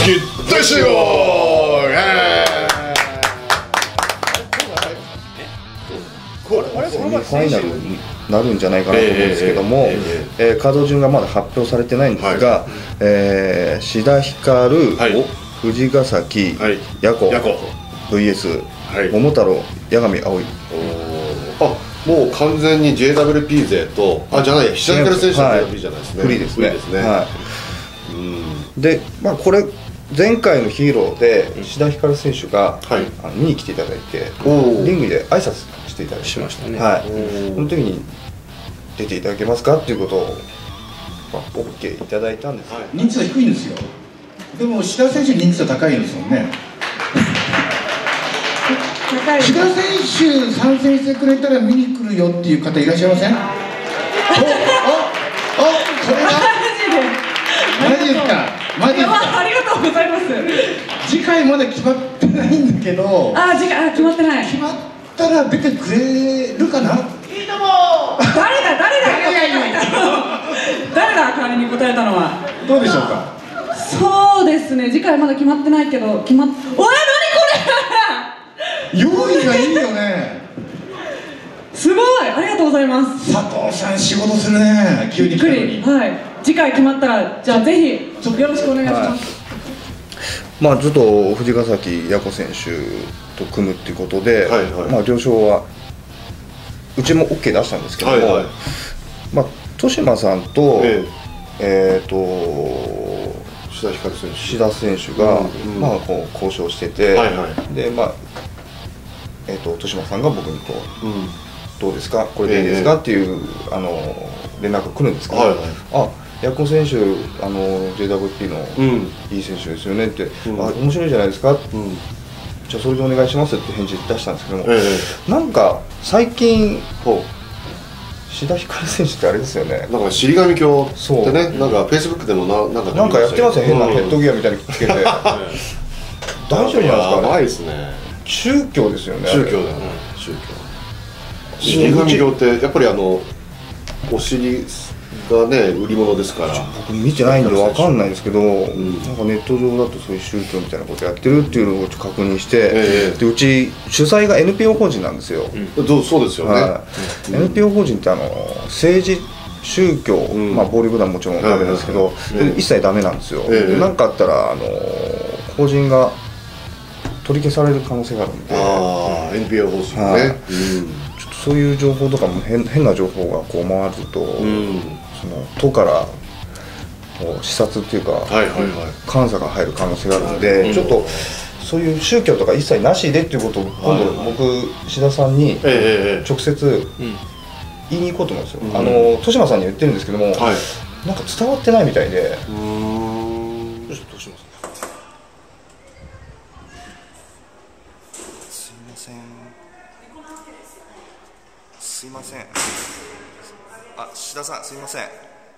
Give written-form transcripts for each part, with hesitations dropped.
期待しよう。 セミファイナルになるんじゃないかなと思うんですけども、カード順がまだ発表されてないんですが、志田ひかる、藤ヶ崎、ヤコ VS 桃太郎、八神葵。 あ、もう完全に JWP 勢と、じゃない、志田ひかる選手は JWP じゃないですね。 フリーですね。で、まあこれ前回のヒーローで志田ひかる選手が見に来ていただいて、リングで挨拶していただきましたね。その時に出ていただけますかっていうことを OK いただいたんです。 認知度低いんですよ。でも志田選手認知度高いんですもんね。志田選手参戦してくれたら見に来るよっていう方いらっしゃいません？それはマジですか？マジですか？ ありがとうございます。 次回まだ決まってないんだけど。 次回決まってない。 決まったら出てくれるかな？いいとも。 誰だ代わりに答えたのは。 どうでしょうか？ そうですね、次回まだ決まってないけど、何これ用意がいいよね。 すごい、ありがとうございます。 佐藤さん仕事するね。急に来たのに。 はい、次回決まったら、じゃあぜひよろしくお願いします。 まあずっと藤ヶ崎ヤコ選手と組むっていうことで、まあ了承はうちも OK 出したんですけども、まあ豊島さんと志田選手がまあこう交渉してて、でまあ豊島さんが僕にこうどうですか、これでいいですかっていう連絡が来るんですけど、ヤコ選手JWP のいい選手ですよねって、面白いじゃないですか、じゃあそれでお願いしますって返事出したんですけども、なんか最近志田ひかる選手ってあれですよね、 なんか尻神教ってね、なんかフェイスブックでもなんかやってますよ、変なヘッドギアみたいにつけて大丈夫なんですかね。 やばいですね。 宗教ですよね。 宗教だよね、宗教。尻神教ってやっぱりお尻がね売り物ですから。 僕見てないんでわかんないですけど、なんかネット上だとそういう宗教みたいなことやってるっていうのを確認して、でうち主催が NPO 法人なんですよ。 そうですよね。 NPO 法人って政治宗教、まあ暴力団もちろんダメですけど、一切ダメなんですよ。何かあったら法人が取り消される可能性があるんで。 NPO 法人ね。 ちょっとそういう情報とかも変な情報がこう回ると、その都から視察っていうか監査が入る可能性があるので、ちょっとそういう宗教とか一切なしでっていうことを今度僕志田さんに直接言いに行こうと思うんですよ。豊島さんに言ってるんですけども、なんか伝わってないみたいで。すいません。志田さん、すいません。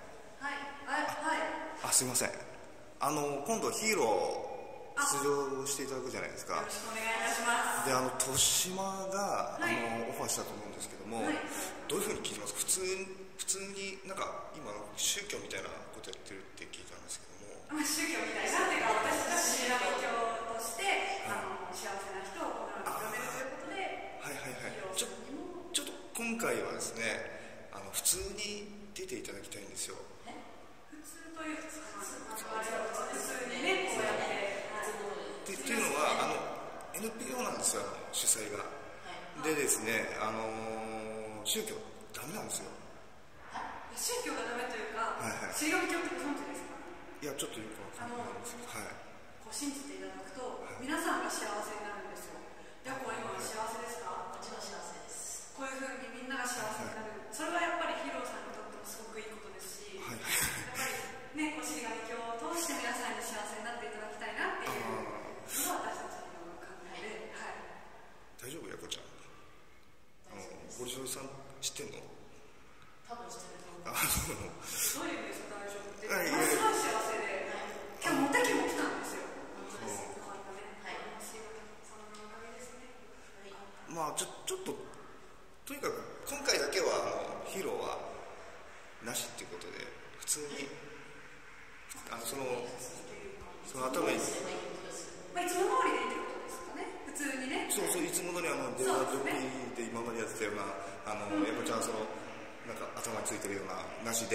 すいません。今度ヒーロー出場していただくじゃないですか。よろしくお願いいたします。で、豊島がオファーしたと思うんですけども、どういうふうに聞いてますか。普通になんか今宗教みたいなことやってるって聞いたんですけども。 宗教みたいなっていうか、私たちの勉強として幸せな人を広めるということで。 ちょっと今回はですね、普通に出ていただきたいんですよ。 普通という普通にね、こうやってっていうのはNPO なんですよ、主催が。でですね、宗教ダメなんですよ。 宗教がダメというか、宗教ってご存知ですか？ いや、ちょっとよくわかんないんですけど、 こう信じていただくと皆さんが幸せになるんですよ。ヤコは今幸せですか？もちろん幸せです。こういうふうにみんなが幸せになる、それはやっぱりヒーローさんにとってもすごくいいことですし、やっぱりね、こう尻神教を通して皆さんに幸せになっていただきたいなっていうのが私たちの考えで。 大丈夫、ヤコちゃん。堀城さん知ってんの？ 多分知ってると思う。どういう意味ですか、大丈夫って。すごい幸せで、今日モテ期も来たんですよ。よかったね。そのおかげですね。 まあちょっととにかく今回だけはヒーローはなしっていうことで、普通にそのその後の、 まあ、いつも通りでいいってことですかね、普通にね。 そうそう、いつも通り電話ジョッキーで今までやってたような、やっぱちゃんなんか頭についてるようななしで。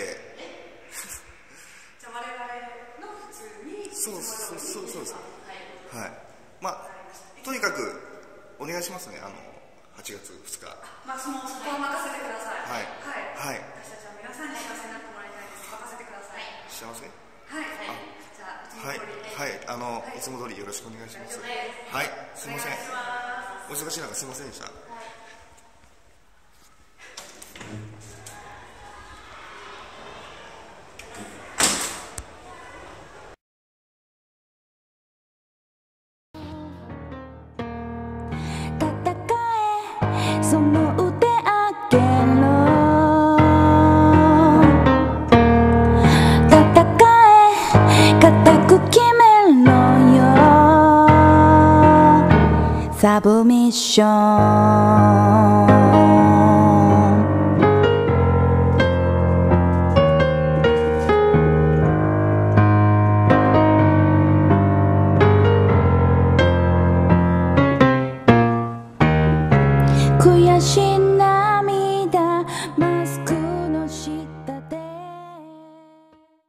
じゃあ我々の普通に。 そうです。はい。まあとにかくお願いしますね。8月2日。 まあそこは任せてください。 はい。 私たちは皆さんに幸せになってもらいたいです。任せてください。 幸せ？ はい。じゃあいつも通り。 いつも通りよろしくお願いします。はい。すみません。お忙しい中すみませんでした。 その腕あげろ、戦え固く決めろよ、サブミッション。